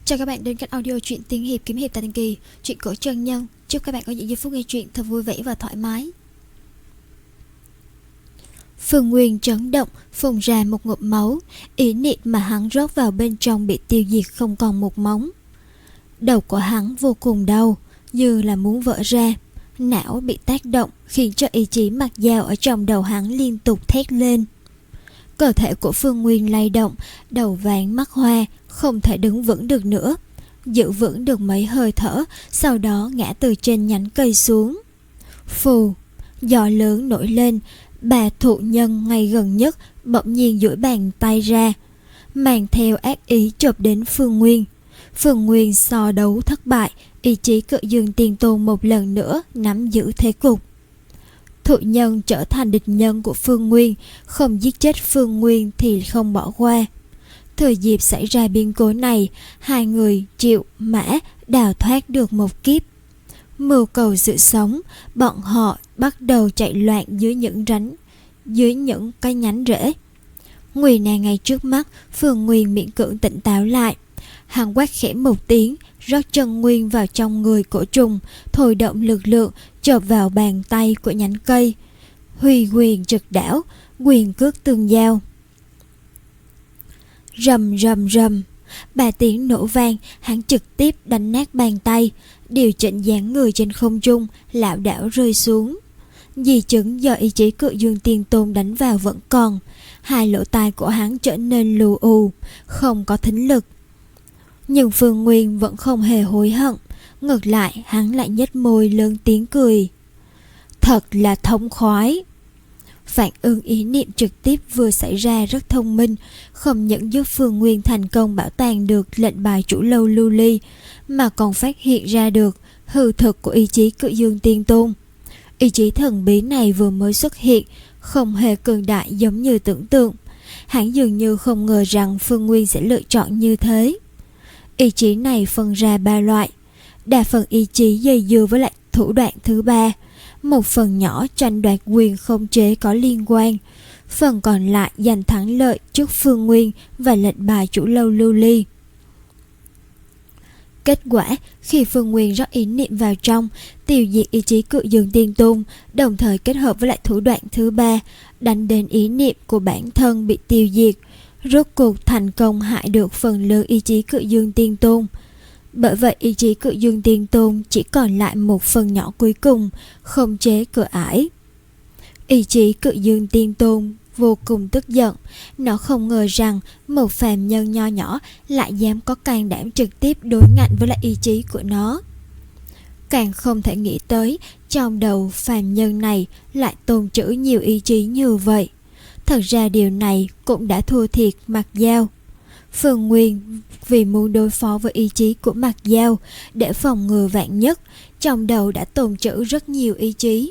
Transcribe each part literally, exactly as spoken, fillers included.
Chào các bạn đến kênh audio truyện Tiên Hiệp Kiếm Hiệp tại Thanh Kỳ, truyện cổ chân nhân. Chúc các bạn có những giây phút nghe truyện thật vui vẻ và thoải mái. Phương Nguyên chấn động, phun ra một ngụm máu, ý niệm mà hắn rót vào bên trong bị tiêu diệt không còn một móng. Đầu của hắn vô cùng đau, như là muốn vỡ ra. Não bị tác động khiến cho ý chí mặc dao ở trong đầu hắn liên tục thét lên. Cơ thể của Phương Nguyên lay động, đầu váng mắt hoa, không thể đứng vững được nữa. Giữ vững được mấy hơi thở, sau đó ngã từ trên nhánh cây xuống. Phù, gió lớn nổi lên, bà thụ nhân ngay gần nhất bỗng nhiên duỗi bàn tay ra, mang theo ác ý chộp đến Phương Nguyên. Phương Nguyên so đấu thất bại, ý chí Cự Dương Tiên Tôn một lần nữa nắm giữ thế cục. Thụ nhân trở thành địch nhân của Phương Nguyên, không giết chết Phương Nguyên thì không bỏ qua. Thời dịp xảy ra biến cố này, hai người Triệu Mã đào thoát được một kiếp. Mưu cầu sự sống, bọn họ bắt đầu chạy loạn dưới những ránh, dưới những cái nhánh rễ. Nguy nan ngay trước mắt, Phương Nguyên miễn cưỡng tỉnh táo lại. Hắn quát khẽ một tiếng, rót chân nguyên vào trong người cổ trùng, thôi động lực lượng chộp vào bàn tay của nhánh cây. Huy quyền trực đảo, quyền cước tương giao. Rầm rầm rầm, ba tiếng nổ vang, hắn trực tiếp đánh nát bàn tay, điều chỉnh dáng người trên không trung, lảo đảo rơi xuống. Di chứng do ý chí Cự Dương Tiên Tôn đánh vào vẫn còn, hai lỗ tai của hắn trở nên lù ù, không có thính lực. Nhưng Phương Nguyên vẫn không hề hối hận, ngược lại hắn lại nhếch môi lớn tiếng cười. Thật là thống khoái. Phản ứng ý niệm trực tiếp vừa xảy ra rất thông minh, không những giúp Phương Nguyên thành công bảo tàng được lệnh bài chủ lâu lưu ly, mà còn phát hiện ra được hư thực của ý chí Cự Dương Tiên Tôn. Ý chí thần bí này vừa mới xuất hiện, không hề cường đại giống như tưởng tượng. Hắn dường như không ngờ rằng Phương Nguyên sẽ lựa chọn như thế. Ý chí này phân ra ba loại. Đa phần ý chí dây dưa với lại thủ đoạn thứ ba, một phần nhỏ tranh đoạt quyền khống chế có liên quan, phần còn lại giành thắng lợi trước Phương Nguyên và lệnh bài chủ lâu lưu ly. Kết quả, khi Phương Nguyên rót ý niệm vào trong, tiêu diệt ý chí Cự Dương Tiên Tôn, đồng thời kết hợp với lại thủ đoạn thứ ba, đánh đến ý niệm của bản thân bị tiêu diệt, rốt cuộc thành công hại được phần lớn ý chí Cự Dương Tiên Tôn. Bởi vậy ý chí Cự Dương Tiên Tôn chỉ còn lại một phần nhỏ cuối cùng, khống chế cửa ải. Ý chí Cự Dương Tiên Tôn vô cùng tức giận, nó không ngờ rằng một phàm nhân nho nhỏ lại dám có can đảm trực tiếp đối ngạnh với lại ý chí của nó. Càng không thể nghĩ tới trong đầu phàm nhân này lại tồn trữ nhiều ý chí như vậy. Thật ra điều này cũng đã thua thiệt Mặc Dao. Phương Nguyên vì muốn đối phó với ý chí của Mặc Dao, để phòng ngừa vạn nhất, trong đầu đã tồn trữ rất nhiều ý chí.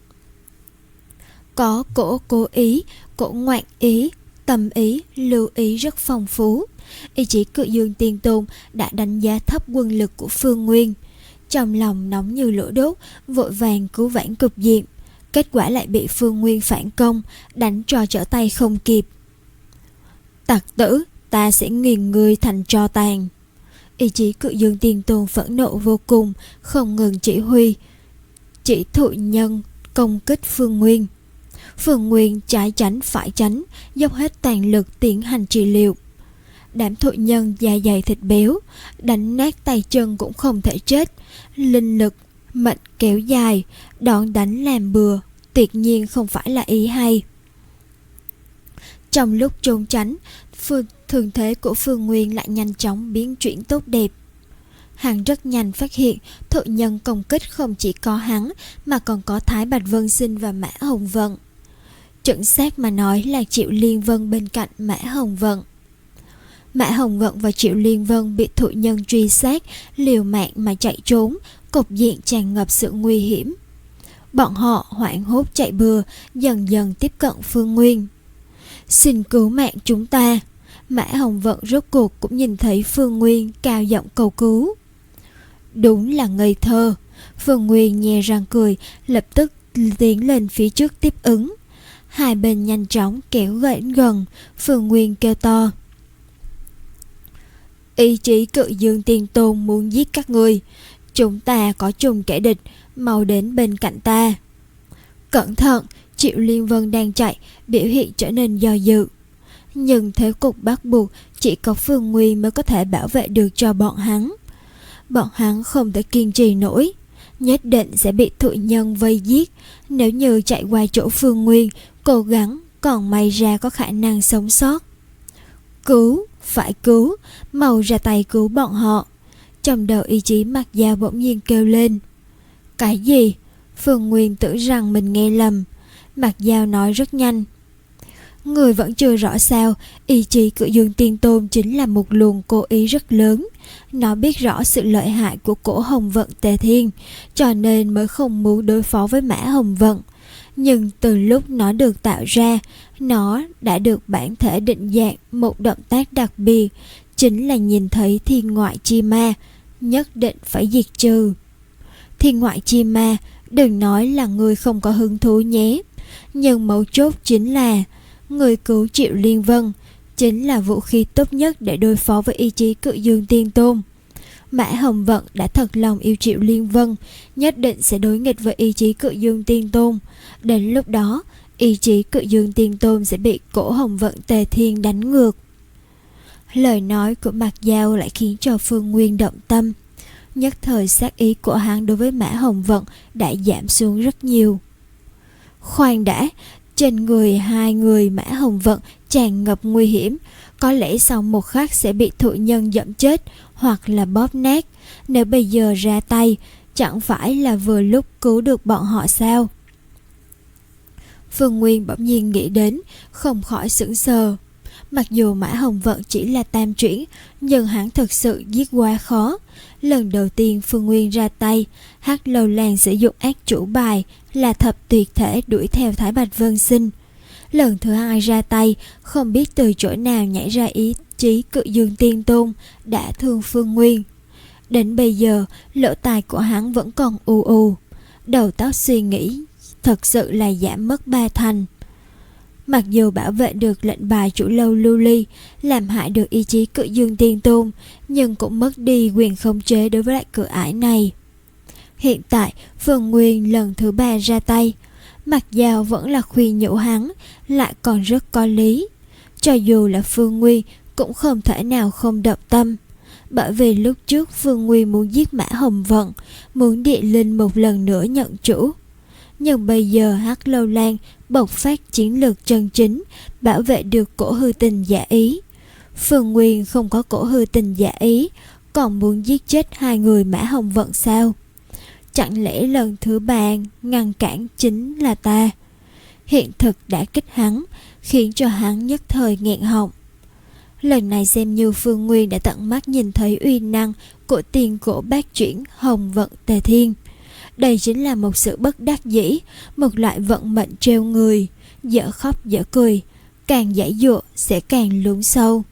Có cổ cố ý, cổ ngoạn ý, tâm ý, lưu ý rất phong phú. Ý chí Cự Dương Tiên Tôn đã đánh giá thấp quân lực của Phương Nguyên. Trong lòng nóng như lửa đốt, vội vàng cứu vãn cục diện. Kết quả lại bị Phương Nguyên phản công, đánh cho trở tay không kịp. Tặc tử, ta sẽ nghiền ngươi thành tro tàn. Ý chí Cự Dương Tiên Tôn phẫn nộ vô cùng, không ngừng chỉ huy, chỉ thụ nhân công kích Phương Nguyên. Phương Nguyên trái tránh phải tránh, dốc hết toàn lực tiến hành trị liệu. Đám thụ nhân da dày thịt béo, đánh nát tay chân cũng không thể chết. Linh lực mệnh kéo dài, đòn đánh làm bừa, tuyệt nhiên không phải là ý hay. Trong lúc trốn tránh, phương thường thế của Phương Nguyên lại nhanh chóng biến chuyển tốt đẹp. Hắn rất nhanh phát hiện thụ nhân công kích không chỉ có hắn, mà còn có Thái Bạch Vân Sinh và Mã Hồng Vận. Chuẩn xác mà nói là Triệu Liên Vân bên cạnh Mã Hồng Vận. Mã Hồng Vận và Triệu Liên Vân bị thụ nhân truy sát, liều mạng mà chạy trốn, cục diện tràn ngập sự nguy hiểm. Bọn họ hoảng hốt chạy bừa, dần dần tiếp cận Phương Nguyên. Xin cứu mạng chúng ta. Mã Hồng Vận rốt cuộc cũng nhìn thấy Phương Nguyên, cao giọng cầu cứu. Đúng là ngây thơ. Phương Nguyên nhe răng cười, lập tức tiến lên phía trước tiếp ứng. Hai bên nhanh chóng kéo đến gần. Phương Nguyên kêu to. Ý chí Cự Dương Tiên Tôn muốn giết các ngươi. Chúng ta có chung kẻ địch, mau đến bên cạnh ta. Cẩn thận, Triệu Liên Vân đang chạy, biểu hiện trở nên do dự. Nhưng thế cục bắt buộc chỉ có Phương Nguyên mới có thể bảo vệ được cho bọn hắn. Bọn hắn không thể kiên trì nổi, nhất định sẽ bị thụ nhân vây giết. Nếu như chạy qua chỗ Phương Nguyên, cố gắng còn may ra có khả năng sống sót. Cứu, phải cứu, mau ra tay cứu bọn họ. Trong đầu ý chí Mặc Dao bỗng nhiên kêu lên. Cái gì? Phương Nguyên tưởng rằng mình nghe lầm. Mặc Dao nói rất nhanh. Người vẫn chưa rõ sao, ý chí Cự Dương Tiên Tôn chính là một luồng cố ý rất lớn. Nó biết rõ sự lợi hại của cổ Hồng Vận Tề Thiên, cho nên mới không muốn đối phó với Mã Hồng Vận. Nhưng từ lúc nó được tạo ra, nó đã được bản thể định dạng một động tác đặc biệt, chính là nhìn thấy thiên ngoại chi ma, nhất định phải diệt trừ. Thiên ngoại chi ma, đừng nói là người không có hứng thú nhé. Nhưng mấu chốt chính là người cứu Triệu Liên Vân chính là vũ khí tốt nhất để đối phó với ý chí Cự Dương Tiên Tôn. Mã Hồng Vận đã thật lòng yêu Triệu Liên Vân, nhất định sẽ đối nghịch với ý chí Cự Dương Tiên Tôn. Đến lúc đó, ý chí Cự Dương Tiên Tôn sẽ bị cổ Hồng Vận Tề Thiên đánh ngược. Lời nói của Mặc Dao lại khiến cho Phương Nguyên động tâm. Nhất thời sát ý của hắn đối với Mã Hồng Vận đã giảm xuống rất nhiều. Khoan đã, trên người hai người Mã Hồng Vận tràn ngập nguy hiểm, có lẽ sau một khắc sẽ bị thụ nhân dẫm chết hoặc là bóp nát. Nếu bây giờ ra tay, chẳng phải là vừa lúc cứu được bọn họ sao? Phương Nguyên bỗng nhiên nghĩ đến, không khỏi sững sờ. Mặc dù Mã Hồng Vận chỉ là tam chuyển, nhưng hắn thực sự giết quá khó. Lần đầu tiên Phương Nguyên ra tay, Hắc Lâu Lan sử dụng ác chủ bài là thập tuyệt thể đuổi theo Thái Bạch Vân Sinh. Lần thứ hai ra tay, không biết từ chỗ nào nhảy ra ý chí Cự Dương Tiên Tôn đã thương Phương Nguyên. Đến bây giờ, lỗ tai của hắn vẫn còn u u, đầu tóc suy nghĩ thật sự là giảm mất ba thành. Mặc dù bảo vệ được lệnh bài chủ lâu lưu ly, làm hại được ý chí Cự Dương Tiên Tôn, nhưng cũng mất đi quyền khống chế đối với lại cửa ải này. Hiện tại, Phương Nguyên lần thứ ba ra tay, Mặc Dao vẫn là khuyên nhủ hắn, lại còn rất có lý. Cho dù là Phương Nguyên cũng không thể nào không động tâm, bởi vì lúc trước Phương Nguyên muốn giết Mã Hồng Vận, muốn địa linh một lần nữa nhận chủ. Nhưng bây giờ Hắc Lâu Lan bộc phát chiến lược chân chính, bảo vệ được cổ hư tình giả ý. Phương Nguyên không có cổ hư tình giả ý, còn muốn giết chết hai người Mã Hồng Vận sao? Chẳng lẽ lần thứ ba ngăn cản chính là ta? Hiện thực đã kích hắn, khiến cho hắn nhất thời nghẹn họng. Lần này xem như Phương Nguyên đã tận mắt nhìn thấy uy năng của tiền cổ bát chuyển Hồng Vận Tề Thiên. Đây chính là một sự bất đắc dĩ, một loại vận mệnh treo người, dở khóc dở cười, càng giãy giụa sẽ càng lún sâu.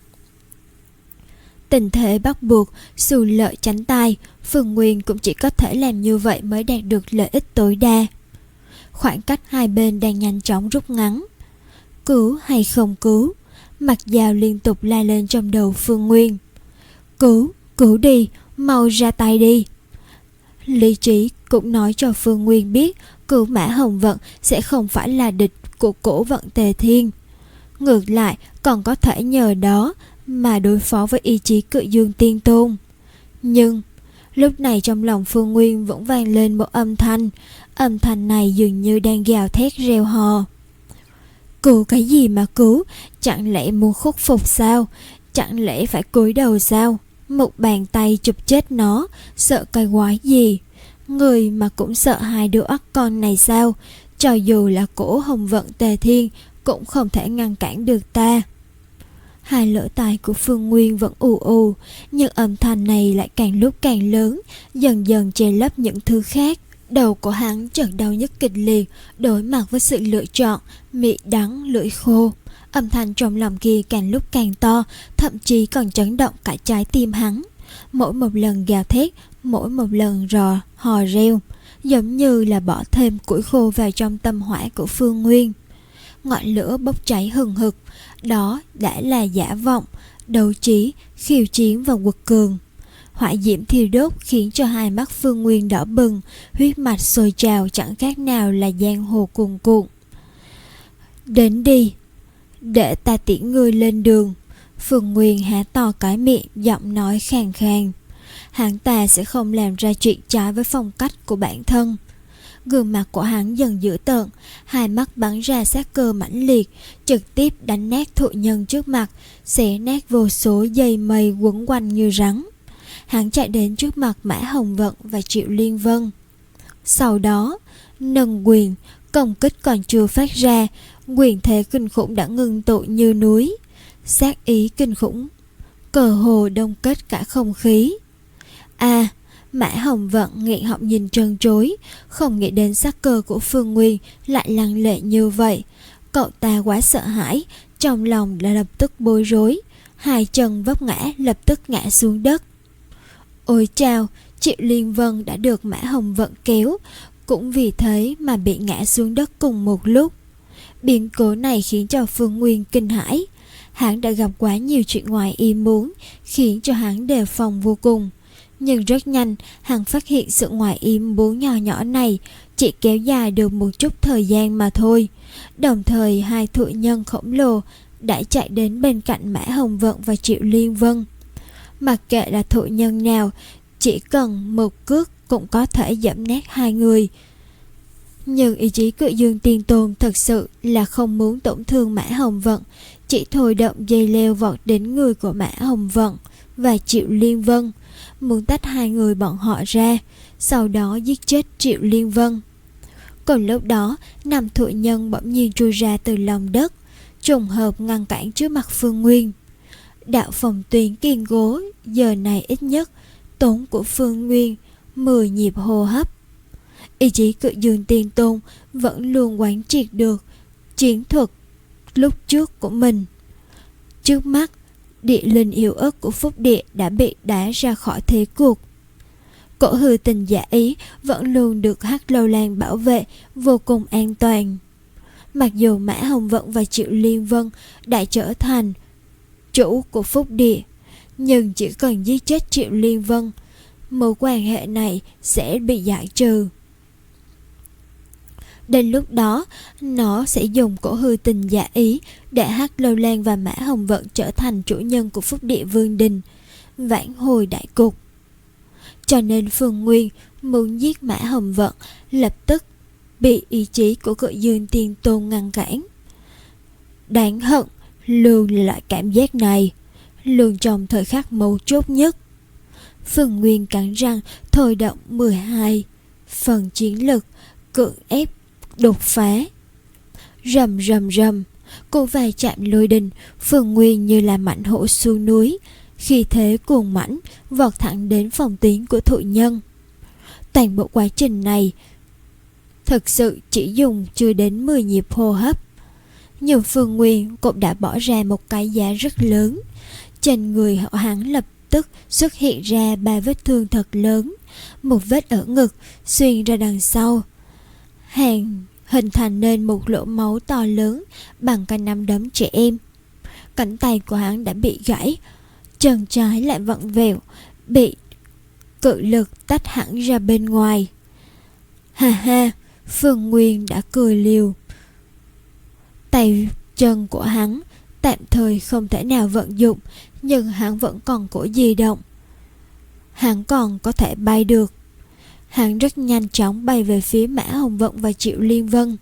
Tình thế bắt buộc, xù lợi tránh tai, Phương Nguyên cũng chỉ có thể làm như vậy mới đạt được lợi ích tối đa. Khoảng cách hai bên đang nhanh chóng rút ngắn. Cứu hay không cứu? Mặc Dao liên tục la lên trong đầu Phương Nguyên. Cứu, cứu đi, mau ra tay đi. Lý trí cũng nói cho Phương Nguyên biết cứu Mã Hồng Vận sẽ không phải là địch của cổ Vận Tề Thiên. Ngược lại còn có thể nhờ đó mà đối phó với ý chí Cự Dương Tiên Tôn. Nhưng lúc này trong lòng Phương Nguyên vẫn vang lên một âm thanh. Âm thanh này dường như đang gào thét reo hò. Cứu cái gì mà cứu? Chẳng lẽ muốn khuất phục sao? Chẳng lẽ phải cúi đầu sao? Một bàn tay chụp chết nó, sợ cái quái gì? Người mà cũng sợ hai đứa ắt con này sao? Cho dù là cổ Hồng Vận Tề Thiên cũng không thể ngăn cản được ta. Hai lỗ tai của Phương Nguyên vẫn ù ù, nhưng âm thanh này lại càng lúc càng lớn, dần dần che lấp những thứ khác. Đầu của hắn chợt đau nhức kịch liệt, đối mặt với sự lựa chọn mị đắng lưỡi khô. Âm thanh trong lòng kia càng lúc càng to, thậm chí còn chấn động cả trái tim hắn. Mỗi một lần gào thét, mỗi một lần rò hò reo, giống như là bỏ thêm củi khô vào trong tâm hỏa của Phương Nguyên. Ngọn lửa bốc cháy hừng hực, đó đã là giả vọng, đấu trí, khiêu chiến và quật cường. Hỏa diễm thiêu đốt khiến cho hai mắt Phương Nguyên đỏ bừng, huyết mạch sôi trào chẳng khác nào là giang hồ cuồn cuộn. Đến đi, để ta tiễn ngươi lên đường. Phương Nguyên há to cái miệng, giọng nói khàn khàn. Hắn ta sẽ không làm ra chuyện trái với phong cách của bản thân. Gương mặt của hắn dần dữ tợn, hai mắt bắn ra sát cơ mãnh liệt, trực tiếp đánh nát thụ nhân trước mặt, xé nát vô số dây mây quấn quanh như rắn. Hắn chạy đến trước mặt Mã Hồng Vận và Triệu Liên Vân. Sau đó, nâng quyền, công kích còn chưa phát ra, quyền thế kinh khủng đã ngưng tụ như núi. Sát ý kinh khủng, cờ hồ đông kết cả không khí. À, Mã Hồng Vận nghẹn họng nhìn trân trối, không nghĩ đến sắc cơ của Phương Nguyên lại lăng lệ như vậy. Cậu ta quá sợ hãi, trong lòng đã lập tức bối rối, hai chân vấp ngã lập tức ngã xuống đất. Ôi chao, Triệu Liên Vân đã được Mã Hồng Vận kéo, cũng vì thế mà bị ngã xuống đất cùng một lúc. Biến cố này khiến cho Phương Nguyên kinh hãi. Hắn đã gặp quá nhiều chuyện ngoài ý muốn, khiến cho hắn đề phòng vô cùng. Nhưng rất nhanh, hắn phát hiện sự ngoài ý muốn nhỏ nhỏ này chỉ kéo dài được một chút thời gian mà thôi. Đồng thời hai thụ nhân khổng lồ đã chạy đến bên cạnh Mã Hồng Vận và Triệu Liên Vân. Mặc kệ là thụ nhân nào, chỉ cần một cước cũng có thể dẫm nát hai người. Nhưng ý chí Cự Dương Tiên Tôn thật sự là không muốn tổn thương Mã Hồng Vận, chỉ thôi động dây leo vọt đến người của Mã Hồng Vận và Triệu Liên Vân, muốn tách hai người bọn họ ra, sau đó giết chết Triệu Liên Vân. Còn lúc đó, năm thụ nhân bỗng nhiên chui ra từ lòng đất, trùng hợp ngăn cản trước mặt Phương Nguyên. Đạo phòng tuyến kiên cố giờ này ít nhất tốn của Phương Nguyên mười nhịp hô hấp. Ý chí Cự Dương Tiên Tôn vẫn luôn quán triệt được chiến thuật lúc trước của mình. Trước mắt, địa linh yếu ớt của Phúc Địa đã bị đá ra khỏi thế cuộc. Cổ hư tình giả ý vẫn luôn được Hắc Lâu Lan bảo vệ vô cùng an toàn. Mặc dù Mã Hồng Vận và Triệu Liên Vân đã trở thành chủ của Phúc Địa, nhưng chỉ cần giết chết Triệu Liên Vân, mối quan hệ này sẽ bị giải trừ. Đến lúc đó, nó sẽ dùng cổ hư tình giả ý để Hắc Lâu Lan và Mã Hồng Vận trở thành chủ nhân của Phúc Địa Vương Đình, vãn hồi đại cục. Cho nên Phương Nguyên muốn giết Mã Hồng Vận lập tức bị ý chí của Cự Dương Tiên Tôn ngăn cản. Đáng hận luôn là loại cảm giác này, luôn trong thời khắc mấu chốt nhất. Phương Nguyên cắn răng thôi động mười hai phần chiến lực, cưỡng ép đột phá. Rầm rầm rầm, cô vai chạm lôi đình, Phương Nguyên như là mãnh hổ xuống núi, khi thế cuồng mãnh vọt thẳng đến phòng tuyến của thụ nhân. Toàn bộ quá trình này thực sự chỉ dùng chưa đến mười nhịp hô hấp, nhưng Phương Nguyên cũng đã bỏ ra một cái giá rất lớn. Trên người họ hắn lập tức xuất hiện ra ba vết thương thật lớn, một vết ở ngực xuyên ra đằng sau, hàng hình thành nên một lỗ máu to lớn bằng cả nắm đấm trẻ em. Cánh tay của hắn đã bị gãy, chân trái lại vặn vẹo, bị cự lực tách hẳn ra bên ngoài. Ha ha, Phương Nguyên đã cười liều. Tay chân của hắn tạm thời không thể nào vận dụng, nhưng hắn vẫn còn cổ di động. Hắn còn có thể bay được. Hắn rất nhanh chóng bay về phía Mã Hồng Vận và Triệu Liên Vân.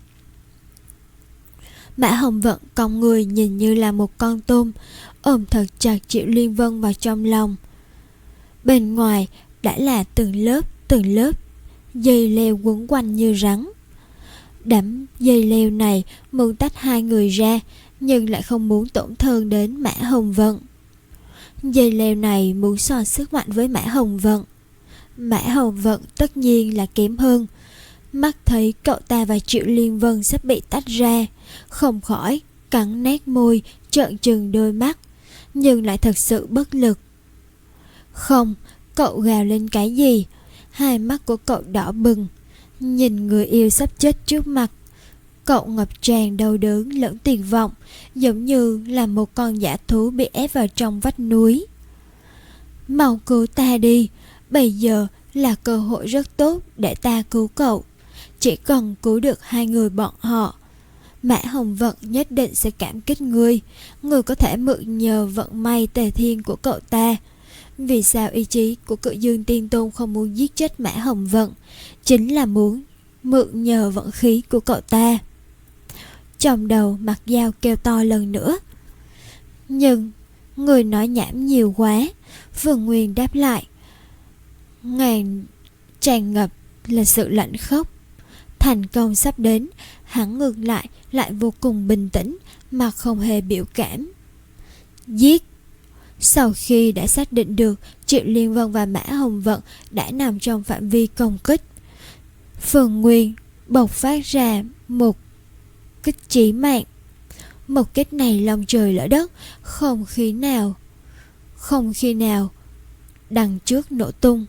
Mã Hồng Vận cong người nhìn như là một con tôm, ôm thật chặt Triệu Liên Vân vào trong lòng. Bên ngoài đã là từng lớp từng lớp dây leo quấn quanh như rắn. Đám dây leo này muốn tách hai người ra, nhưng lại không muốn tổn thương đến Mã Hồng Vận. Dây leo này muốn so sức mạnh với Mã Hồng Vận. Mã Hồng Vận tất nhiên là kém hơn. Mắt thấy cậu ta và Triệu Liên Vân sắp bị tách ra, không khỏi cắn nát môi, trợn trừng đôi mắt, nhưng lại thật sự bất lực. Không, cậu gào lên cái gì? Hai mắt của cậu đỏ bừng, nhìn người yêu sắp chết trước mặt, Cậu ngập tràn đau đớn lẫn tuyệt vọng, giống như là một con dã thú bị ép vào trong vách núi. Mau cứu ta đi, bây giờ là cơ hội rất tốt để ta cứu cậu. Chỉ cần cứu được hai người bọn họ, Mã Hồng Vận nhất định sẽ cảm kích ngươi. Ngươi có thể mượn nhờ vận may tề thiên của cậu ta. Vì sao ý chí của Cự Dương Tiên Tôn không muốn giết chết Mã Hồng Vận? Chính là muốn mượn nhờ vận khí của cậu ta. Trong đầu Mặc Dao kêu to lần nữa. Nhưng người nói nhảm nhiều quá. Vương Nguyên đáp lại. Ngàn tràn ngập là sự lạnh khốc. Thành công sắp đến, hắn ngược lại lại vô cùng bình tĩnh mà không hề biểu cảm. Giết. Sau khi đã xác định được Triệu Liên Vân và Mã Hồng Vận đã nằm trong phạm vi công kích, Phương Nguyên bộc phát ra một kích chí mạng. Một kích này lòng trời lỡ đất, không khí nào Không khi nào đằng trước nổ tung.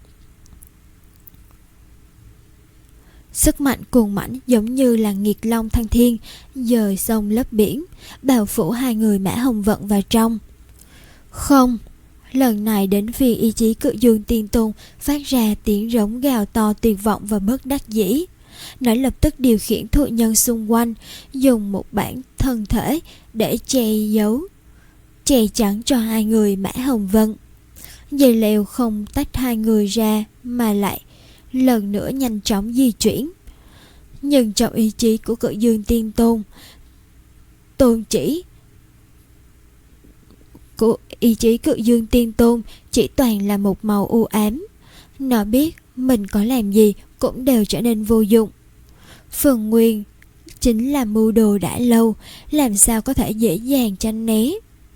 Sức mạnh cuồng mãnh giống như là nghiệt long thăng thiên, dời sông lấp biển, bao phủ hai người Mã Hồng Vận vào trong. Không, lần này đến vì ý chí Cự Dương Tiên Tôn phát ra tiếng rống gào to tuyệt vọng và bất đắc dĩ. Nó lập tức điều khiển thụ nhân xung quanh, dùng một bản thân thể để che giấu, che chắn cho hai người Mã Hồng Vận. Dây leo không tách hai người ra mà lại lần nữa nhanh chóng di chuyển. Nhưng trong ý chí của Cự Dương Tiên Tôn, tôn chỉ của ý chí Cự Dương Tiên Tôn chỉ toàn là một màu u ám. Nó biết mình có làm gì cũng đều trở nên vô dụng. Phương Nguyên chính là mưu đồ đã lâu, làm sao có thể dễ dàng tránh né.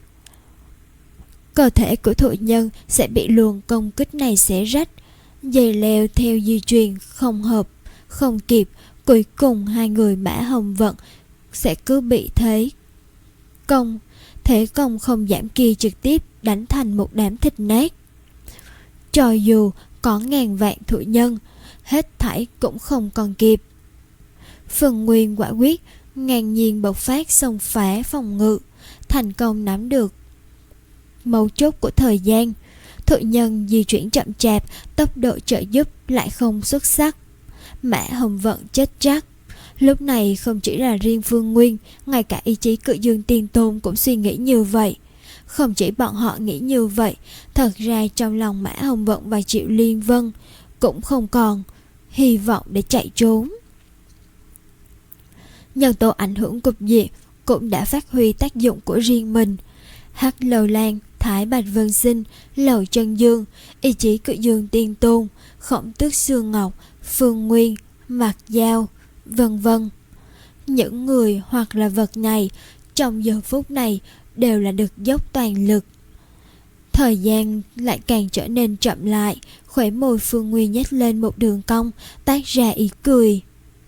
Cơ thể của thụ nhân sẽ bị luồng công kích này xé rách. Dây leo theo di truyền không hợp, không kịp, cuối cùng hai người Mã Hồng Vận sẽ cứ bị thế công thế công không giảm kia trực tiếp đánh thành một đám thịt nát. Cho dù có ngàn vạn thụ nhân, hết thảy cũng không còn kịp. Phương Nguyên quả quyết ngang nhiên bộc phát xông phá phòng ngự, thành công nắm được mấu chốt của thời gian. Thụ nhân di chuyển chậm chạp, tốc độ trợ giúp lại không xuất sắc. Mã Hồng Vận chết chắc. Lúc này không chỉ là riêng Phương Nguyên, ngay cả ý chí Cự Dương Tiên Tôn cũng suy nghĩ như vậy. Không chỉ bọn họ nghĩ như vậy, thật ra trong lòng Mã Hồng Vận và Triệu Liên Vân cũng không còn hy vọng để chạy trốn. Nhân tố ảnh hưởng cục diện cũng đã phát huy tác dụng của riêng mình. Hắc Lầu Lan, Thái Bạch Vân Sinh, Lầu Chân Dương, ý chí Cự Dương Tiên Tôn, Khổng Tước Xương Ngọc, Phương Nguyên, Mặc Dao, vân vân. Những người hoặc là vật này trong giờ phút này đều là được dốc toàn lực. Thời gian lại càng trở nên chậm lại, khóe môi Phương Nguyên nhếch lên một đường cong, tác ra ý cười.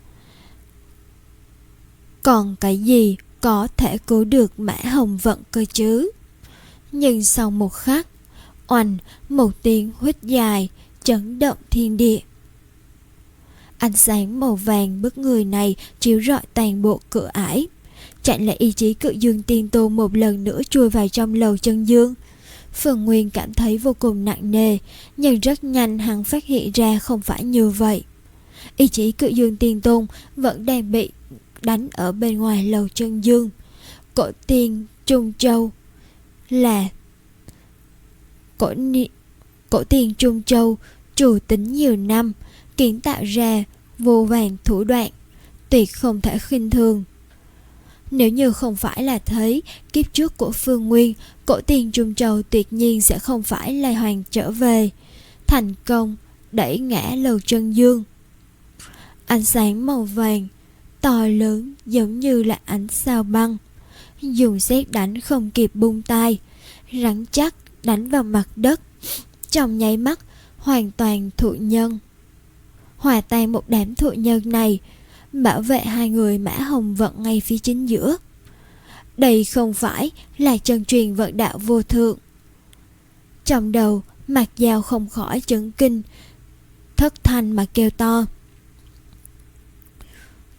Còn cái gì có thể cứu được Mã Hồng Vận cơ chứ? Nhưng sau một khắc, oanh, một tiếng huýt dài chấn động thiên địa. Ánh sáng màu vàng bức người này chiếu rọi toàn bộ cửa ải. Chẳng lẽ ý chí Cự Dương Tiên Tôn một lần nữa chui vào trong Lầu Chân Dương? Phương Nguyên cảm thấy vô cùng nặng nề, nhưng rất nhanh hắn phát hiện ra không phải như vậy. Ý chí Cự Dương Tiên Tôn vẫn đang bị đánh ở bên ngoài Lầu Chân Dương. Cổ tiên Trung Châu là cổ, ni, cổ tiên Trung Châu chủ tính nhiều năm, kiến tạo ra vô vàn thủ đoạn, tuyệt không thể khinh thường. Nếu như không phải là thấy kiếp trước của Phương Nguyên, cổ tiên Trung Châu tuyệt nhiên sẽ không phải là hoàng trở về, thành công đẩy ngã Lầu Chân Dương. Ánh sáng màu vàng to lớn giống như là ánh sao băng, dùng sét đánh không kịp bung tay, rắn chắc đánh vào mặt đất. Trong nháy mắt hoàn toàn thụ nhân, hòa tan một đám thụ nhân này, bảo vệ hai người Mã Hồng Vận ngay phía chính giữa. Đây không phải là chân truyền vận đạo vô thượng. Trong đầu Mặc Dao không khỏi chấn kinh, thất thanh mà kêu to.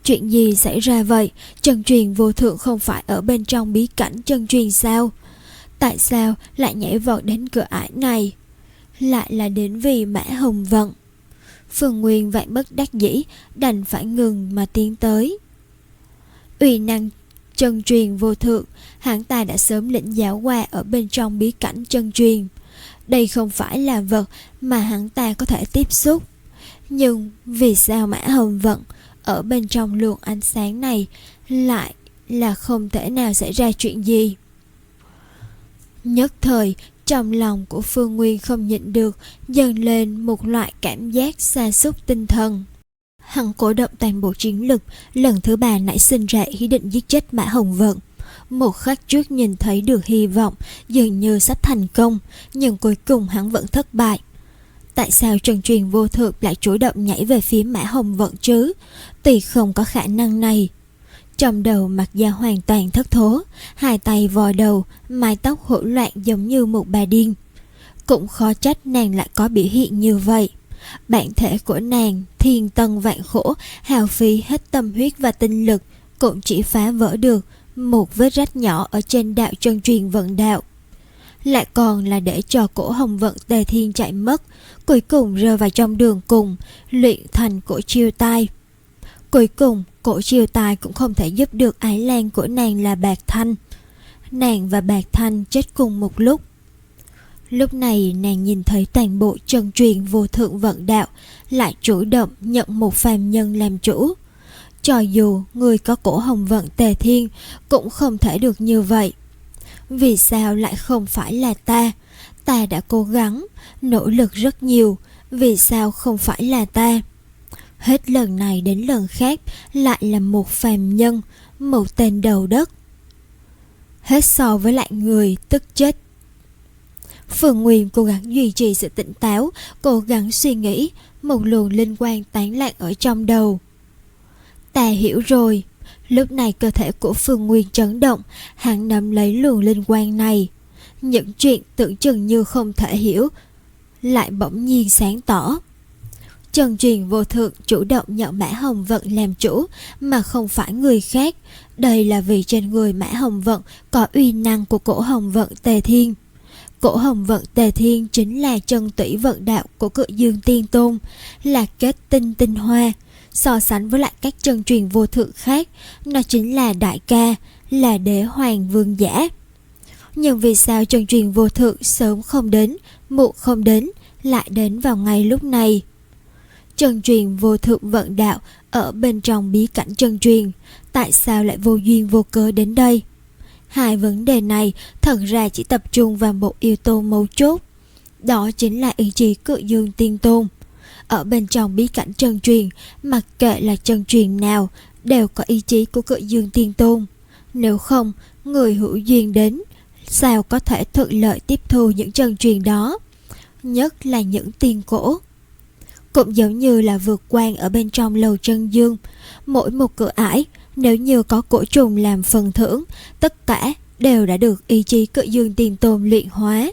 Chuyện gì xảy ra vậy? Chân truyền vô thượng không phải ở bên trong bí cảnh chân truyền sao? Tại sao lại nhảy vọt đến cửa ải này? Lại là đến vì Mã Hồng Vận. Phương Nguyên vạn bất đắc dĩ, đành phải ngừng mà tiến tới. Uy năng chân truyền vô thượng, hắn ta đã sớm lĩnh giáo qua ở bên trong bí cảnh chân truyền. Đây không phải là vật mà hắn ta có thể tiếp xúc. Nhưng vì sao Mã Hồng Vận ở bên trong luồng ánh sáng này lại là không thể nào xảy ra chuyện gì? Nhất thời, trong lòng của Phương Nguyên không nhịn được dâng lên một loại cảm giác sa sút tinh thần. Hắn cổ động toàn bộ chiến lực, lần thứ ba nảy sinh ra ý định giết chết Mã Hồng Vận. Một khắc trước nhìn thấy được hy vọng dường như sắp thành công, nhưng cuối cùng hắn vẫn thất bại. Tại sao chân truyền vô thượng lại chủ động nhảy về phía Mã Hồng Vận chứ? Tuy không có khả năng này. Trong đầu Mạc Gia hoàn toàn thất thố, hai tay vò đầu, mái tóc hỗn loạn giống như một bà điên. Cũng khó trách nàng lại có biểu hiện như vậy. Bản thể của nàng thiên tân vạn khổ, hao phí hết tâm huyết và tinh lực, cũng chỉ phá vỡ được một vết rách nhỏ ở trên đạo chân truyền vận đạo. Lại còn là để cho cổ Hồng Vận Tề Thiên chạy mất, cuối cùng rơi vào trong đường cùng, luyện thành cổ chiêu tai. Cuối cùng, cổ chiêu tai cũng không thể giúp được ái lan của nàng là Bạc Thanh. Nàng và Bạc Thanh chết cùng một lúc. Lúc này nàng nhìn thấy toàn bộ chân truyền vô thượng vận đạo lại chủ động nhận một phàm nhân làm chủ. Cho dù người có cổ Hồng Vận Tề Thiên cũng không thể được như vậy. Vì sao lại không phải là ta? Ta đã cố gắng, nỗ lực rất nhiều, vì sao không phải là ta? Hết lần này đến lần khác lại là một phàm nhân, một tên đầu đất. Hết so với lại người tức chết. Phương Nguyên cố gắng duy trì sự tỉnh táo, cố gắng suy nghĩ, một luồng linh quang tán lạc ở trong đầu. Ta hiểu rồi. Lúc này cơ thể của Phương Nguyên chấn động, hắn nắm lấy luồng linh quang này. Những chuyện tưởng chừng như không thể hiểu lại bỗng nhiên sáng tỏ. Chân truyền vô thượng chủ động nhận Mã Hồng Vận làm chủ, mà không phải người khác. Đây là vì trên người Mã Hồng Vận có uy năng của cổ Hồng Vận Tề Thiên. Cổ Hồng Vận Tề Thiên chính là chân tủy vận đạo của Cự Dương Tiên Tôn, là kết tinh tinh hoa. So sánh với lại các chân truyền vô thượng khác, nó chính là đại ca, là đế hoàng vương giả. Nhưng vì sao chân truyền vô thượng sớm không đến, muộn không đến, lại đến vào ngay lúc này? Chân truyền vô thượng vận đạo ở bên trong bí cảnh chân truyền, tại sao lại vô duyên vô cớ đến đây? Hai vấn đề này thật ra chỉ tập trung vào một yếu tố mấu chốt, đó chính là ý chí Cự Dương Tiên Tôn. Ở bên trong bí cảnh chân truyền, mặc kệ là chân truyền nào đều có ý chí của Cự Dương Tiên Tôn. Nếu không, người hữu duyên đến sao có thể thuận lợi tiếp thu những chân truyền đó, nhất là những tiên cổ. Cũng giống như là vượt quan ở bên trong lầu chân dương, mỗi một cửa ải nếu như có cổ trùng làm phần thưởng, tất cả đều đã được ý chí Cự Dương Tiên Tôn luyện hóa.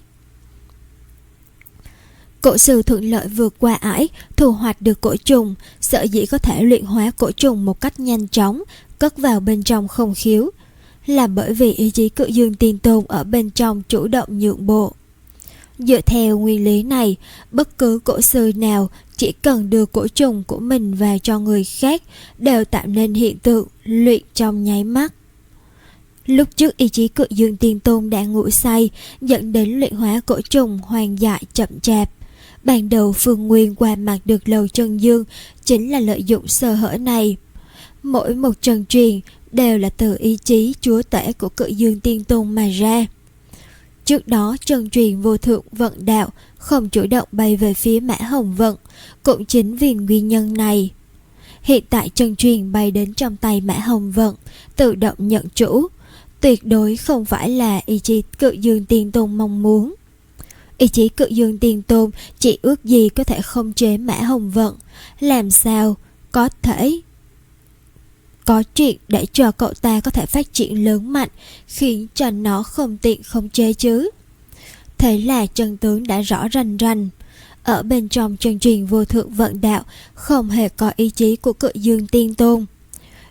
Cổ sư thuận lợi vượt qua ải, thu hoạch được cổ trùng, sở dĩ có thể luyện hóa cổ trùng một cách nhanh chóng, cất vào bên trong không khiếu, là bởi vì ý chí Cự Dương Tiên Tôn ở bên trong chủ động nhượng bộ. Dựa theo nguyên lý này, bất cứ cổ sư nào chỉ cần đưa cổ trùng của mình vào cho người khác đều tạo nên hiện tượng luyện trong nháy mắt. Lúc trước ý chí Cự Dương Tiên Tôn đã ngủ say, dẫn đến luyện hóa cổ trùng hoang dại chậm chạp. Ban đầu Phương Nguyên qua mặt được lầu chân dương chính là lợi dụng sơ hở này. Mỗi một chân truyền đều là từ ý chí chúa tể của Cự Dương Tiên Tôn mà ra. Trước đó chân truyền vô thượng vận đạo không chủ động bay về phía Mã Hồng Vận, cũng chính vì nguyên nhân này. Hiện tại chân truyền bay đến trong tay Mã Hồng Vận, tự động nhận chủ, tuyệt đối không phải là ý chí Cự Dương Tiên Tôn mong muốn. Ý chí Cự Dương Tiên Tôn chỉ ước gì có thể khống chế Mã Hồng Vận, làm sao có thể có chuyện để cho cậu ta có thể phát triển lớn mạnh, khiến cho nó không tiện khống chế chứ. Thế là chân tướng đã rõ rành rành. Ở bên trong chân truyền vô thượng vận đạo không hề có ý chí của Cự Dương Tiên Tôn.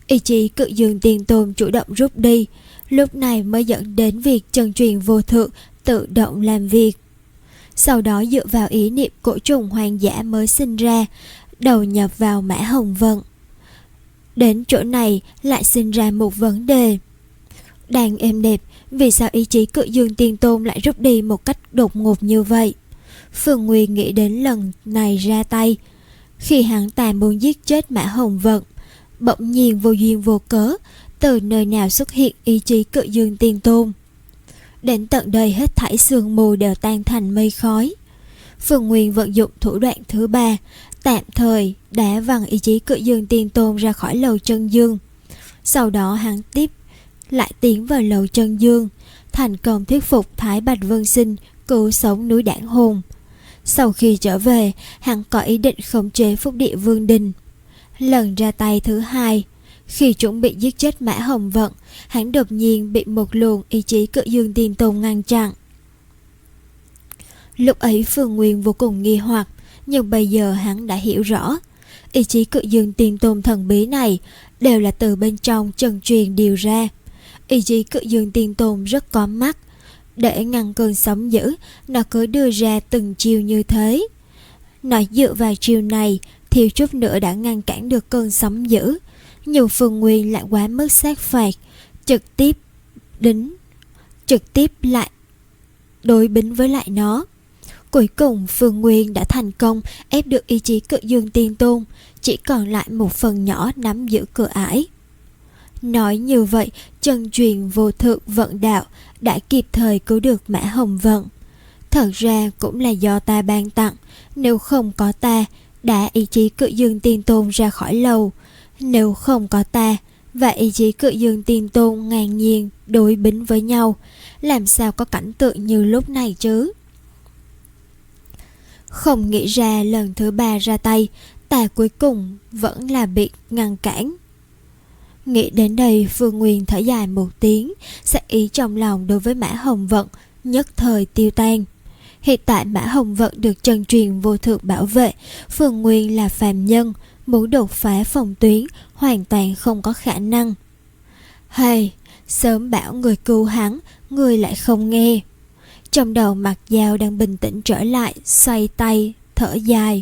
Ý chí Cự Dương Tiên Tôn chủ động rút đi, lúc này mới dẫn đến việc chân truyền vô thượng tự động làm việc. Sau đó dựa vào ý niệm cổ trùng hoang dã mới sinh ra, đầu nhập vào Mã Hồng Vận. Đến chỗ này lại sinh ra một vấn đề. Đang êm đẹp, vì sao ý chí Cự Dương Tiên Tôn lại rút đi một cách đột ngột như vậy? Phương Nguyên nghĩ đến lần này ra tay, khi hắn ta muốn giết chết Mã Hồng Vận, bỗng nhiên vô duyên vô cớ, từ nơi nào xuất hiện ý chí Cự Dương Tiên Tôn. Đến tận đây hết thảy sương mù đều tan thành mây khói. Phương Nguyên vận dụng thủ đoạn thứ ba, tạm thời đá văng ý chí Cự Dương Tiên Tôn ra khỏi lầu chân dương. Sau đó hắn tiếp lại tiến vào lầu chân dương, thành công thuyết phục Thái Bạch Vân Sinh cứu sống núi Đản Hồn. Sau khi trở về, hắn có ý định khống chế Phúc Địa Vương Đình. Lần ra tay thứ hai, khi chuẩn bị giết chết Mã Hồng Vận, hắn đột nhiên bị một luồng ý chí Cự Dương Tiên Tôn ngăn chặn. Lúc ấy Phương Nguyên vô cùng nghi hoặc, nhưng bây giờ hắn đã hiểu rõ, ý chí Cự Dương Tiên Tôn thần bí này đều là từ bên trong chân truyền điều ra. Ý chí Cự Dương Tiên Tôn rất có mắt, để ngăn cơn sóng dữ, nó cứ đưa ra từng chiêu như thế. Nó dựa vào chiêu này, thiếu chút nữa đã ngăn cản được cơn sóng dữ, nhưng Phương Nguyên lại quá mức sát phạt, trực tiếp đính, trực tiếp lại đối bính với lại nó. Cuối cùng Phương Nguyên đã thành công ép được ý chí Cự Dương Tiên Tôn, chỉ còn lại một phần nhỏ nắm giữ cửa ải. Nói như vậy, chân truyền vô thượng vận đạo đã kịp thời cứu được Mã Hồng Vận. Thật ra cũng là do ta ban tặng, nếu không có ta, đã ý chí Cự Dương Tiên Tôn ra khỏi lầu. Nếu không có ta và ý chí Cự Dương Tiên Tôn ngang nhiên đối bính với nhau, làm sao có cảnh tượng như lúc này chứ? Không nghĩ ra lần thứ ba ra tay, ta cuối cùng vẫn là bị ngăn cản. Nghĩ đến đây, Phương Nguyên thở dài một tiếng, sát ý trong lòng đối với Mã Hồng Vận nhất thời tiêu tan. Hiện tại Mã Hồng Vận được chân truyền vô thượng bảo vệ, Phương Nguyên là phàm nhân, muốn đột phá phòng tuyến hoàn toàn không có khả năng. Hay, sớm bảo người cứu hắn, người lại không nghe. Trong đầu Mặc Dao đang bình tĩnh trở lại, xoay tay, thở dài.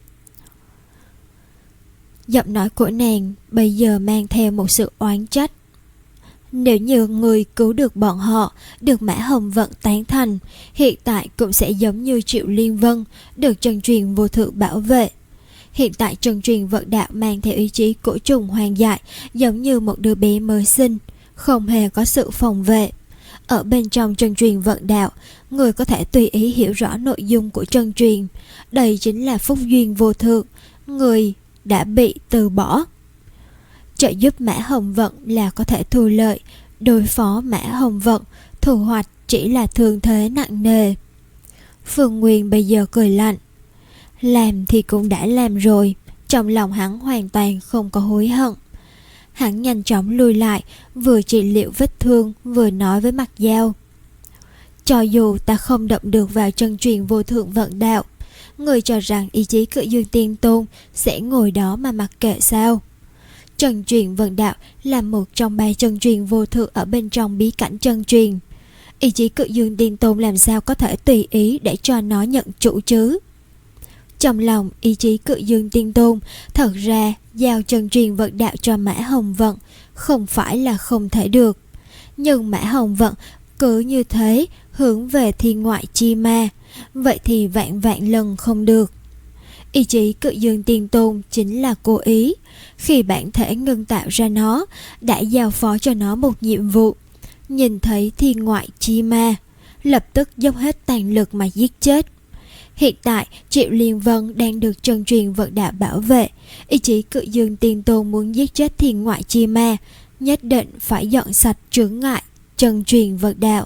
Giọng nói của nàng bây giờ mang theo một sự oán trách. Nếu như người cứu được bọn họ, được Mã Hồng Vận tán thành, hiện tại cũng sẽ giống như Triệu Liên Vân, được chân truyền vô thượng bảo vệ. Hiện tại chân truyền vận đạo mang theo ý chí cổ trùng hoang dại, giống như một đứa bé mới sinh, không hề có sự phòng vệ. Ở bên trong chân truyền vận đạo, người có thể tùy ý hiểu rõ nội dung của chân truyền. Đây chính là phúc duyên vô thượng, người đã bị từ bỏ. Trợ giúp Mã Hồng Vận là có thể thu lợi, đối phó Mã Hồng Vận thu hoạch chỉ là thương thế nặng nề. Phương Nguyên bây giờ cười lạnh. Làm thì cũng đã làm rồi, trong lòng hắn hoàn toàn không có hối hận. Hắn nhanh chóng lùi lại, vừa trị liệu vết thương vừa nói với Mặc Dao. Cho dù ta không động được vào chân truyền vô thượng vận đạo, người cho rằng ý chí Cự Dương Tiên Tôn sẽ ngồi đó mà mặc kệ sao? Chân truyền vận đạo là một trong ba chân truyền vô thượng ở bên trong bí cảnh chân truyền. Ý chí Cự Dương Tiên Tôn làm sao có thể tùy ý để cho nó nhận chủ chứ? Trong lòng ý chí Cự Dương Tiên Tôn, thật ra giao chân truyền vận đạo cho Mã Hồng Vận không phải là không thể được. Nhưng Mã Hồng Vận cứ như thế hướng về thiên ngoại chi ma, vậy thì vạn vạn lần không được. Ý chí Cự Dương Tiên Tôn chính là cố ý, khi bản thể ngưng tạo ra nó, đã giao phó cho nó một nhiệm vụ. Nhìn thấy thiên ngoại chi ma, lập tức dốc hết toàn lực mà giết chết. Hiện tại Triệu Liên Vân đang được chân truyền vận đạo bảo vệ. Ý chí Cự Dương Tiên Tôn muốn giết chết thiên ngoại chi ma, nhất định phải dọn sạch chướng ngại chân truyền vận đạo.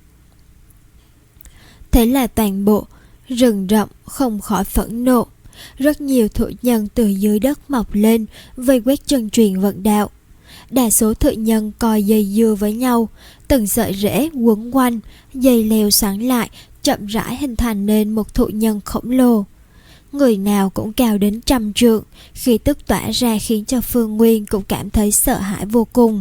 Thế là toàn bộ rừng rậm không khỏi phẫn nộ. Rất nhiều thụ nhân từ dưới đất mọc lên, vây quét chân truyền vận đạo. Đa số thụ nhân coi dây dưa với nhau, từng sợi rễ quấn quanh, dây leo xoắn lại, chậm rãi hình thành nên một thụ nhân khổng lồ. người nào cũng cao đến trăm trượng, khí tức tỏa ra khiến cho Phương Nguyên cũng cảm thấy sợ hãi vô cùng.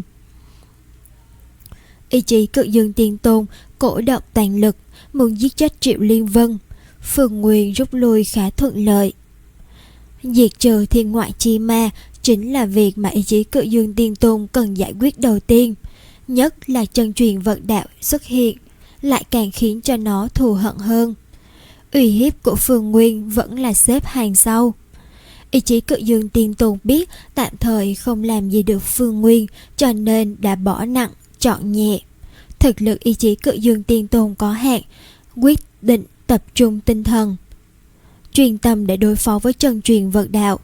Ý chí Cự Dương Tiên Tôn cổ động toàn lực, muốn giết chết Triệu Liên Vân. Phương Nguyên rút lui khá thuận lợi. Diệt trừ thiên ngoại chi ma chính là việc mà ý chí Cự Dương Tiên Tôn cần giải quyết đầu tiên. Nhất là chân truyền vận đạo xuất hiện, lại càng khiến cho nó thù hận hơn. Uy hiếp của Phương Nguyên vẫn là xếp hàng sau. Ý chí Cự Dương Tiên Tôn biết tạm thời không làm gì được Phương Nguyên, cho nên đã bỏ nặng chọn nhẹ. Thực lực ý chí Cự Dương Tiên Tôn có hạn, quyết định tập trung tinh thần, chuyên tâm để đối phó với chân truyền vận đạo.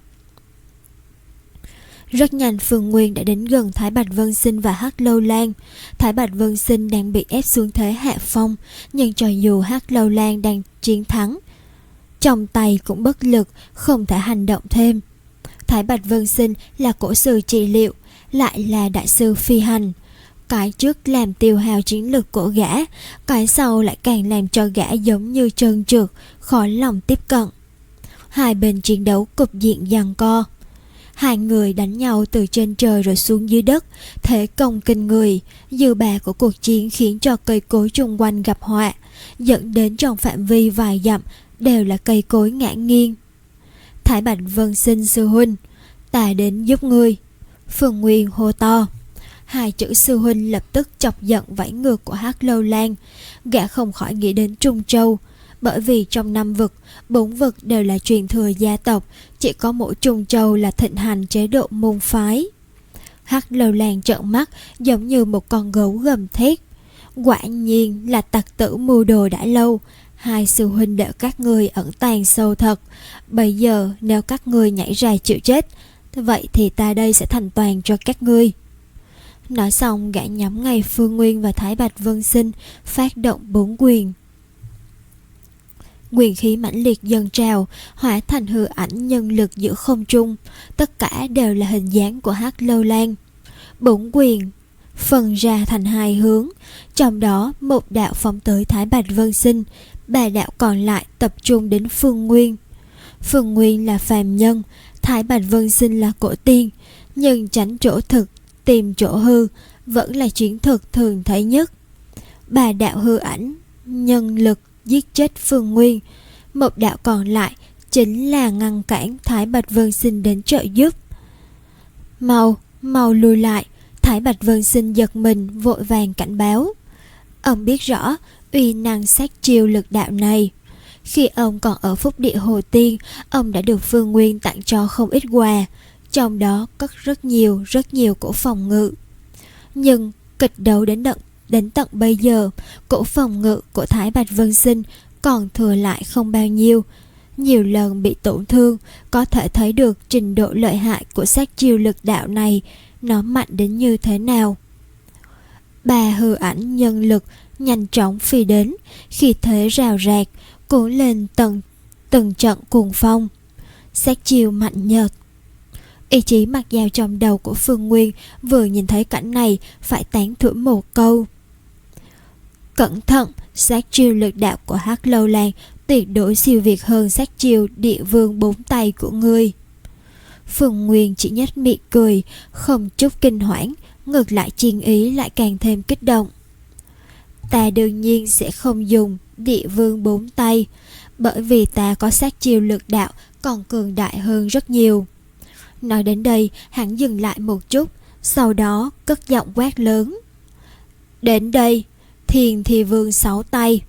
Rất nhanh Phương Nguyên đã đến gần Thái Bạch Vân Sinh và Hắc Lâu Lan. Thái Bạch Vân Sinh đang bị ép xuống thế hạ phong, nhưng cho dù Hắc Lâu Lan đang chiến thắng, trong tay cũng bất lực, không thể hành động thêm. Thái Bạch Vân Sinh là cổ sư trị liệu, lại là đại sư phi hành. Cái trước làm tiêu hao chiến lực của gã, cái sau lại càng làm cho gã giống như trơn trượt, khó lòng tiếp cận. Hai bên chiến đấu cục diện giằng co. Hai người đánh nhau từ trên trời rồi xuống dưới đất, thế công kinh người. Dư bà của cuộc chiến khiến cho cây cối chung quanh gặp họa, dẫn đến trong phạm vi vài dặm đều là cây cối ngã nghiêng. Thái Bạch Vân Sinh sư huynh, ta đến giúp ngươi. Phương Nguyên hô to. Hai chữ sư huynh lập tức chọc giận vảy ngược của Hắc Lâu Lan. Gã không khỏi nghĩ đến Trung Châu, bởi vì trong năm vực, bốn vực đều là truyền thừa gia tộc, chỉ có mỗi Trung Châu là thịnh hành chế độ môn phái. Hắc Lâu Lan trợn mắt giống như một con gấu gầm thét. Quả nhiên là tặc tử mưu đồ đã lâu. Hai sư huynh đệ các ngươi ẩn tàng sâu thật. Bây giờ nếu các ngươi nhảy ra chịu chết, vậy thì ta đây sẽ thành toàn cho các ngươi. Nói xong gã nhắm ngay Phương Nguyên và Thái Bạch Vân Sinh, phát động bốn quyền. Quyền khí mãnh liệt dâng trào, hóa thành hư ảnh nhân lực giữa không trung. Tất cả đều là hình dáng của Hắc Lâu Lan. Bốn quyền phân ra thành hai hướng, trong đó một đạo phóng tới Thái Bạch Vân Sinh, ba đạo còn lại tập trung đến Phương Nguyên. Phương Nguyên là phàm nhân, Thái Bạch Vân Sinh là cổ tiên, nhưng tránh chỗ thực, tìm chỗ hư vẫn là chiến thuật thường thấy nhất. Ba đạo hư ảnh nhân lực giết chết Phương Nguyên, một đạo còn lại chính là ngăn cản Thái Bạch Vân Sinh đến trợ giúp. Mau, mau lùi lại. Thái Bạch Vân Sinh giật mình vội vàng cảnh báo. Ông biết rõ uy năng sát chiêu lực đạo này. Khi ông còn ở Phúc Địa Hồ Tiên, ông đã được Phương Nguyên tặng cho không ít quà, trong đó có rất nhiều rất nhiều cổ phòng ngự. Nhưng kịch đấu đến tận đến tận bây giờ, cổ phòng ngự của Thái Bạch Vân Sinh còn thừa lại không bao nhiêu, nhiều lần bị tổn thương, có thể thấy được trình độ lợi hại của sát chiêu lực đạo này, nó mạnh đến như thế nào. Ba hư ảnh nhân lực nhanh chóng phi đến, khi thế rào rạc, cuốn lên từng từng trận cuồng phong. Sát chiêu mạnh nhợt. Ý chí mặc dao trong đầu của Phương Nguyên vừa nhìn thấy cảnh này phải tán thưởng một câu. Cẩn thận, sát chiêu lực đạo của Hắc Lâu Lan tuyệt đối siêu việt hơn sát chiêu địa vương bốn tay của ngươi. Phương Nguyên chỉ nhếch miệng cười, không chút kinh hoảng, ngược lại chiến ý lại càng thêm kích động. Ta đương nhiên sẽ không dùng địa vương bốn tay, bởi vì ta có sát chiêu lực đạo còn cường đại hơn rất nhiều. Nói đến đây, hắn dừng lại một chút, sau đó cất giọng quát lớn. Đến đây, Thiên Thi Vương sáu tay.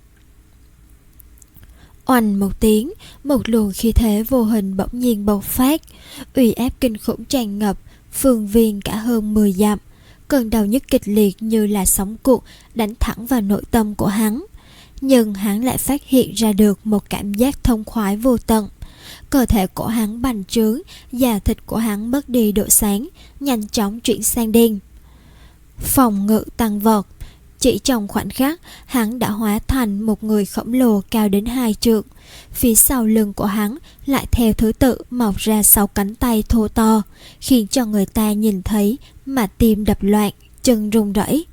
Oanh một tiếng, một luồng khí thế vô hình bỗng nhiên bộc phát, uy áp kinh khủng tràn ngập phương viên cả hơn mười dặm. Cơn đau nhức kịch liệt như là sóng cuộn đánh thẳng vào nội tâm của hắn. Nhưng hắn lại phát hiện ra được một cảm giác thông khoái vô tận. Cơ thể của hắn bành trướng, da thịt của hắn mất đi độ sáng, nhanh chóng chuyển sang đen. Phòng ngự tăng vọt. Chỉ trong khoảnh khắc, hắn đã hóa thành một người khổng lồ cao đến hai trượng. Phía sau lưng của hắn lại theo thứ tự mọc ra sáu cánh tay thô to, khiến cho người ta nhìn thấy mà tim đập loạn, chân run rẩy.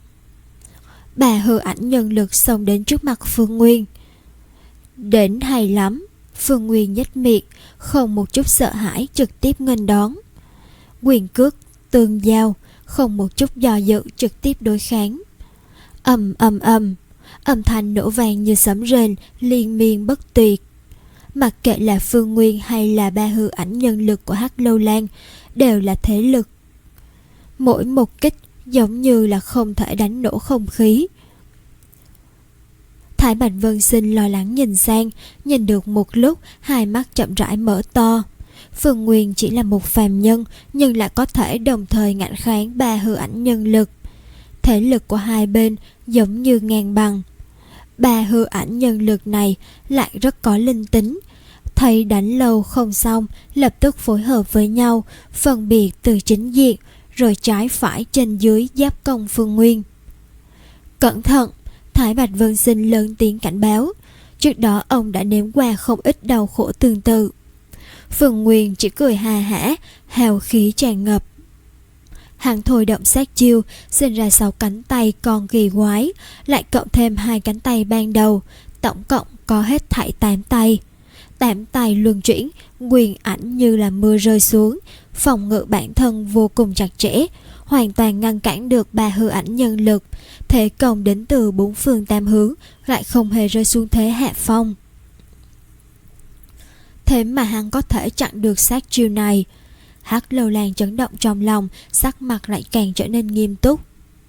Bà hư ảnh nhân lực xông đến trước mặt Phương Nguyên. Đến hay lắm. Phương Nguyên nhếch miệng, không một chút sợ hãi trực tiếp nghênh đón. Quyền cước tương giao, không một chút do dự trực tiếp đối kháng. Ầm ầm ầm, âm thanh nổ vang như sấm rền, liên miên bất tuyệt. Mặc kệ là Phương Nguyên hay là ba hư ảnh nhân lực của Hắc Lâu Lan, đều là thế lực. Mỗi một kích giống như là không thể đánh nổ không khí. Thái Bạch Vân Sinh lo lắng nhìn sang, nhìn được một lúc, hai mắt chậm rãi mở to. Phương Nguyên chỉ là một phàm nhân, nhưng lại có thể đồng thời ngạnh kháng ba hư ảnh nhân lực. Thể lực của hai bên giống như ngang bằng. Ba hư ảnh nhân lực này lại rất có linh tính. Thấy đánh lâu không xong, lập tức phối hợp với nhau, phân biệt từ chính diện, rồi trái phải trên dưới giáp công Phương Nguyên. Cẩn thận! Thái Bạch Vân Sinh lớn tiếng cảnh báo. Trước đó ông đã nếm qua không ít đau khổ tương tự. Phương Nguyên chỉ cười hà hả, hào khí tràn ngập. Hắn thôi động sát chiêu, sinh ra sáu cánh tay còn kỳ quái, lại cộng thêm hai cánh tay ban đầu, tổng cộng có hết thảy tám tay. Tám tay luân chuyển, quyền ảnh như là mưa rơi xuống, phòng ngự bản thân vô cùng chặt chẽ, hoàn toàn ngăn cản được ba hư ảnh nhân lực. Thế công đến từ bốn phương tám hướng, lại không hề rơi xuống thế hạ phong. Thế mà hắn có thể chặn được sát chiêu này. Hắc Lâu Lan chấn động trong lòng, sắc mặt lại càng trở nên nghiêm túc.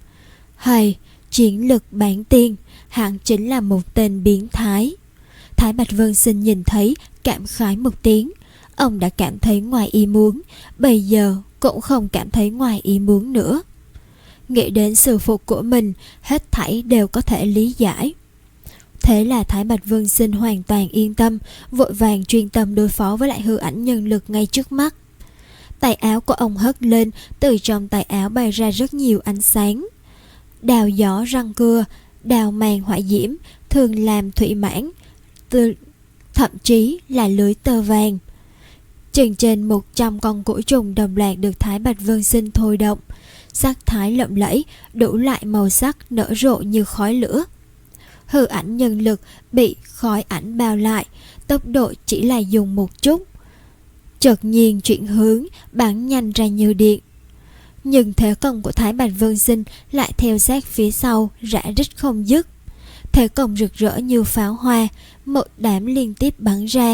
Hay, chiến lực bản tiên, hắn chính là một tên biến thái. Thái Bạch Vân Sinh nhìn thấy, cảm khái một tiếng. Ông đã cảm thấy ngoài ý muốn, bây giờ cũng không cảm thấy ngoài ý muốn nữa. Nghĩ đến sư phụ của mình, hết thảy đều có thể lý giải. Thế là Thái Bạch Vân Sinh hoàn toàn yên tâm, vội vàng chuyên tâm đối phó với lại hư ảnh nhân lực ngay trước mắt. Tay áo của ông hất lên, từ trong tay áo bay ra rất nhiều ánh sáng. Đào gió răng cưa, đào màn hỏa diễm, thường làm thủy mãn, từ, thậm chí là lưới tơ vàng. Chừng trên một trăm con cổ trùng đồng loạt được Thái Bạch Vân Sinh thôi động. Sắc thái lộng lẫy, đủ loại màu sắc nở rộ như khói lửa. Hư ảnh nhân lực bị khói ảnh bao lại, tốc độ chỉ là dùng một chút. Chợt nhiên chuyển hướng, bắn nhanh ra như điện. Nhưng thế công của Thái Bạch Vân Sinh lại theo sát phía sau, rã rít không dứt. Thế công rực rỡ như pháo hoa, một đám liên tiếp bắn ra.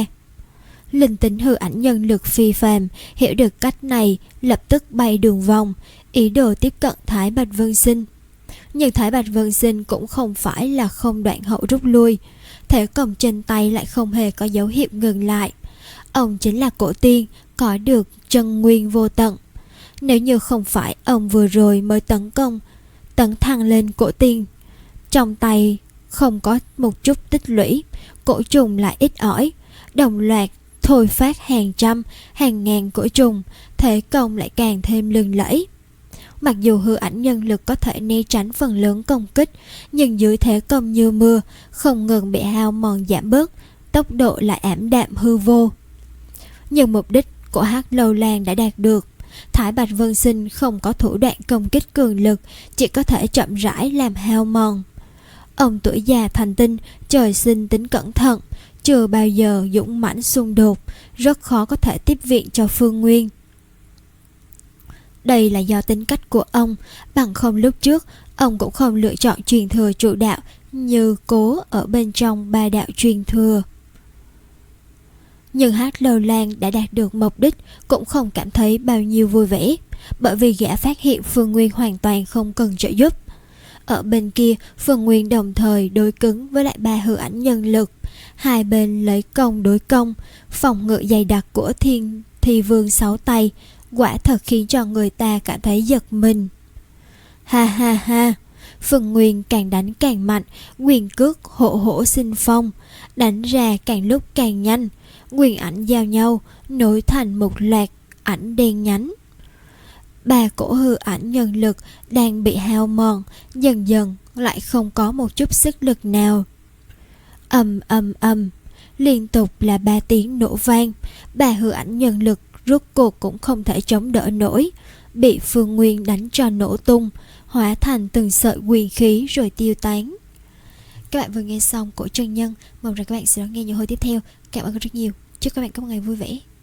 Linh tính hư ảnh nhân lực phi phàm, hiểu được cách này, lập tức bay đường vòng, ý đồ tiếp cận Thái Bạch Vân Sinh. Nhưng Thái Bạch Vân Sinh cũng không phải là không đoạn hậu rút lui. Thế công trên tay lại không hề có dấu hiệu ngừng lại. Ông chính là cổ tiên, có được chân nguyên vô tận. Nếu như không phải ông vừa rồi mới tấn công, tấn thăng lên cổ tiên, trong tay không có một chút tích lũy, cổ trùng lại ít ỏi, đồng loạt thôi phát hàng trăm, hàng ngàn cổ trùng, thế công lại càng thêm lừng lẫy. Mặc dù hư ảnh nhân lực có thể né tránh phần lớn công kích, nhưng dưới thế công như mưa, không ngừng bị hao mòn giảm bớt, tốc độ lại ảm đạm hư vô. Nhưng mục đích của Hắc Lâu Lan đã đạt được. Thái Bạch Vân Sinh không có thủ đoạn công kích cường lực, chỉ có thể chậm rãi làm hao mòn. Ông tuổi già thành tinh, trời sinh tính cẩn thận, chưa bao giờ dũng mãnh xung đột, rất khó có thể tiếp viện cho Phương Nguyên. Đây là do tính cách của ông, bằng không lúc trước ông cũng không lựa chọn truyền thừa trụ đạo như Cố ở bên trong ba đạo truyền thừa. Nhưng Hắc Lâu Lan đã đạt được mục đích, cũng không cảm thấy bao nhiêu vui vẻ, bởi vì gã phát hiện Phương Nguyên hoàn toàn không cần trợ giúp. Ở bên kia, Phương Nguyên đồng thời đối cứng với lại ba hư ảnh nhân lực, hai bên lấy công đối công, phòng ngự dày đặc của Thiên Thi Vương sáu tay quả thật khiến cho người ta cảm thấy giật mình. Ha ha ha, Phương Nguyên càng đánh càng mạnh, quyền cước hổ hổ sinh phong, đánh ra càng lúc càng nhanh, quyền ảnh giao nhau, nối thành một loạt ảnh đen nhánh. Ba cổ hư ảnh nhân lực đang bị hao mòn, dần dần lại không có một chút sức lực nào. Ầm ầm ầm, liên tục là ba tiếng nổ vang, ba hư ảnh nhân lực rốt cuộc cũng không thể chống đỡ nổi, bị Phương Nguyên đánh cho nổ tung, hóa thành từng sợi quyền khí rồi tiêu tán. Các bạn vừa nghe xong của Trần Nhân, mong rằng các bạn sẽ đón nghe những hồi tiếp theo. Cảm ơn rất nhiều. Chúc các bạn có một ngày vui vẻ.